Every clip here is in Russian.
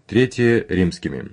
Третье римскими.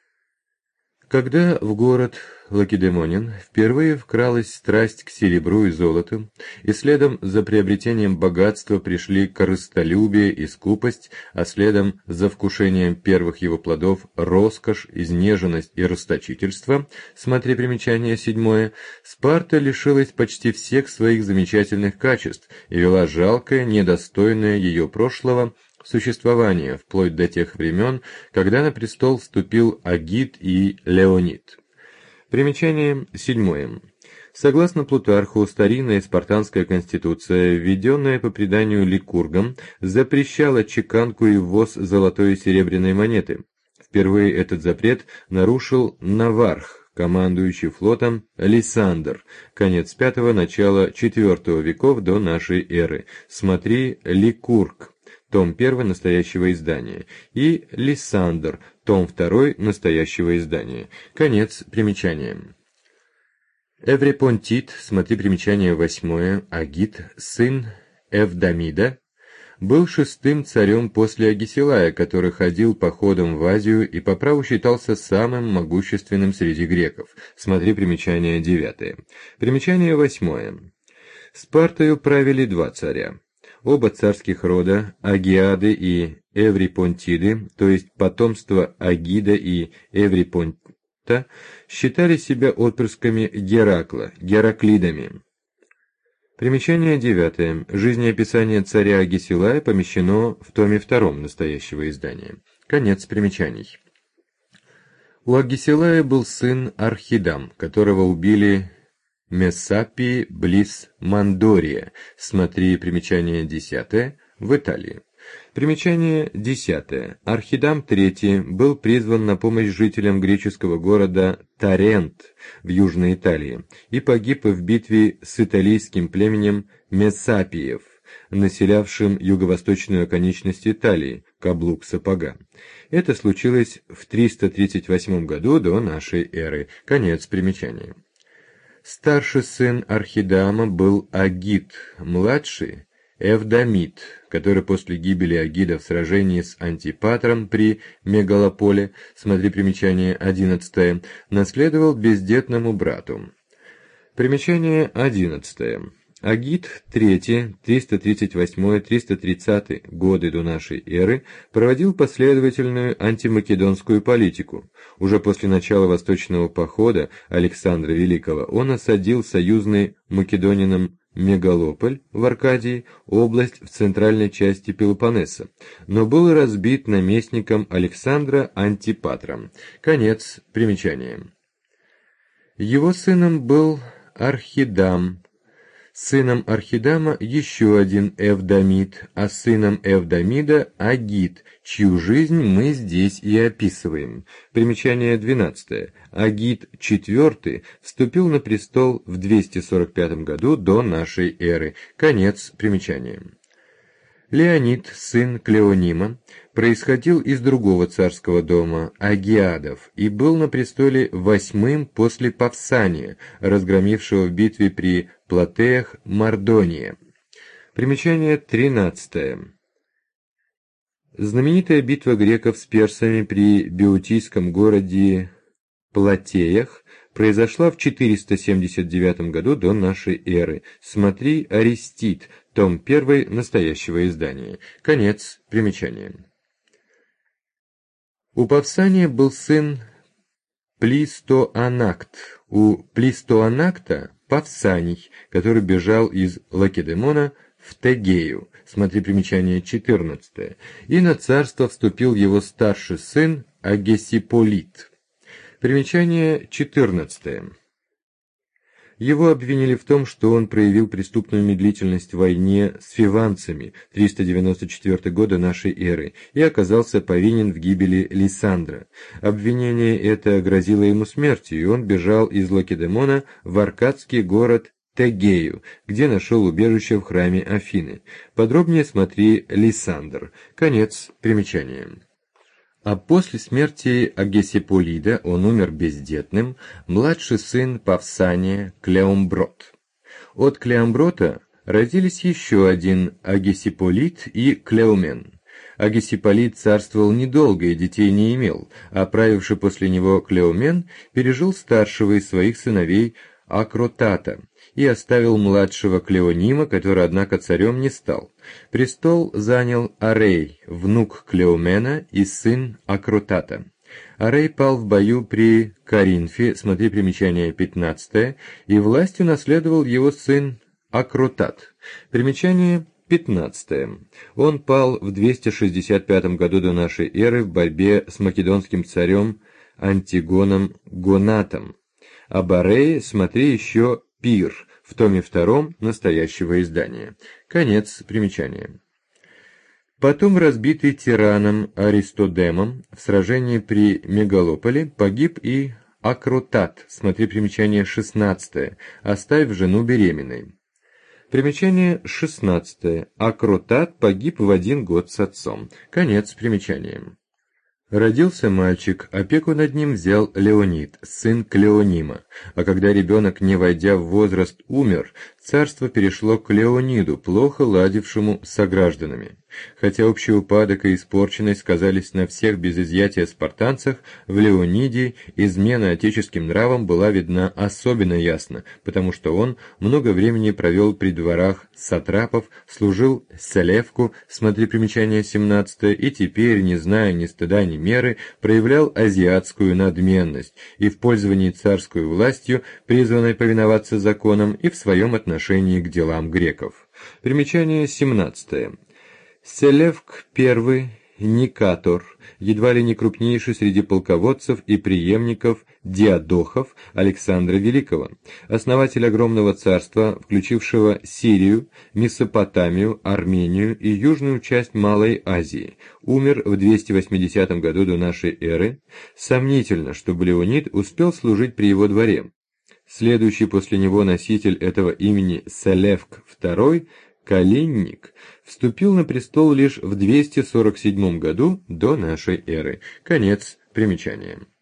Когда в город Лакедемонин впервые вкралась страсть к серебру и золоту, и следом за приобретением богатства пришли корыстолюбие и скупость, а следом за вкушением первых его плодов роскошь, изнеженность и расточительство, смотри примечание 7, Спарта лишилась почти всех своих замечательных качеств и вела жалкое, недостойное ее прошлого существование вплоть до тех времен, когда на престол вступил Агит и Леонид. Примечание 7. Согласно Плутарху, старинная спартанская конституция, введенная по преданию Ликургом, запрещала чеканку и ввоз золотой и серебряной монеты. Впервые этот запрет нарушил Наварх, командующий флотом Лисандр, конец V – начало IV веков до нашей эры. Смотри Ликург, том 1 настоящего издания, и Лисандр, том 2 настоящего издания. Конец примечания. Эврипонтит, смотри примечание 8, Агит, сын Эвдамида, был шестым царем после Агисилая, который ходил походом в Азию и по праву считался самым могущественным среди греков. Смотри примечание 9. Примечание 8. Спартою правили два царя. Оба царских рода, Агиады и Эврипонтиды, то есть потомство Агида и Эврипонта, считали себя отпрысками Геракла, Гераклидами. Примечание 9. Жизнеописание царя Агисилая помещено в томе 2 настоящего издания. Конец примечаний. У Агисилая был сын Архидам, которого убили Мессапии близ Мандория, смотри примечание 10, в Италии. Примечание 10. Архидам III был призван на помощь жителям греческого города Тарент в Южной Италии и погиб в битве с италийским племенем Мессапиев, населявшим юго-восточную оконечность Италии, каблук сапога. Это случилось в 338 году до нашей эры. Конец примечания. Старший сын Архидама был Агит, младший – Эвдамид, который после гибели Агида в сражении с Антипатром при Мегалополе, смотри примечание 11, наследовал бездетному брату. Примечание 11. Агит III, 338-330 годы до нашей эры, проводил последовательную антимакедонскую политику. Уже после начала восточного похода Александра Великого он осадил союзный македонином Мегалополь в Аркадии, область в центральной части Пелопоннеса, но был разбит наместником Александра Антипатром. Конец примечания. Его сыном был Архидам, сыном Архидама еще один Эвдамид, а сыном Эвдамида Агит, чью жизнь мы здесь и описываем. Примечание 12. Агит IV вступил на престол в 245 году до нашей эры. Конец примечания. Леонид, сын Клеонима, происходил из другого царского дома, Агиадов, и был на престоле 8-м после Павсания, разгромившего в битве при Платеях Мардония. Примечание 13. Знаменитая битва греков с персами при беотийском городе Платеях произошла в 479 году до нашей эры. Смотри Аристид, том 1 настоящего издания. Конец примечания. У Павсания был сын Плистоанакт. У Плистоанакта Павсаний, который бежал из Лакедемона в Тегею. Смотри примечание 14. И на царство вступил его старший сын Агесиполит. Примечание 14. Его обвинили в том, что он проявил преступную медлительность в войне с фиванцами 394 года нашей эры и оказался повинен в гибели Лисандра. Обвинение это грозило ему смертью, и он бежал из Лакедемона в аркадский город Тегею, где нашел убежище в храме Афины. Подробнее смотри Лисандр. Конец примечания. А после смерти Агесиполида он умер бездетным, младший сын Павсания Клеомброт. От Клеомброта родились еще один Агесиполит и Клеомен. Агисиполит царствовал недолго и детей не имел, а правивший после него Клеомен пережил старшего из своих сыновей Акротата и оставил младшего Клеонима, который, однако, царем не стал. Престол занял Арей, внук Клеомена и сын Акротата. Арей пал в бою при Коринфе, смотри примечание 15, и власть унаследовал его сын Акротат. Примечание 15. Он пал в 265 году до нашей эры в борьбе с македонским царем Антигоном Гонатом. Об Арее смотри еще Пир в томе 2 настоящего издания. Конец примечания. Потом, разбитый тираном Аристодемом в сражении при Мегалополе, погиб и Акротат, смотри примечание 16, оставив жену беременной. Примечание 16. Акротат погиб в 1 год с отцом. Конец примечания. Родился мальчик, опеку над ним взял Леонид, сын Клеонима, а когда ребенок, не войдя в возраст, умер, царство перешло к Леониду, плохо ладившему с согражданами. Хотя общий упадок и испорченность сказались на всех без изъятия спартанцах, в Леониде измена отеческим нравам была видна особенно ясно, потому что он много времени провел при дворах сатрапов, служил Селевку, смотри примечание 17, и теперь, не зная ни стыда, ни меры, проявлял азиатскую надменность и в пользовании царской властью, призванной повиноваться законам, и в своем отношении к делам греков. Примечание 17. Селевк I Никатор, едва ли не крупнейший среди полководцев и преемников диадохов Александра Великого, основатель огромного царства, включившего Сирию, Месопотамию, Армению и южную часть Малой Азии, умер в 280 году до нашей эры. Сомнительно, чтобы Леонид успел служить при его дворе. Следующий после него носитель этого имени Селевк II, Калинник, вступил на престол лишь в 247 году до нашей эры. Конец примечания.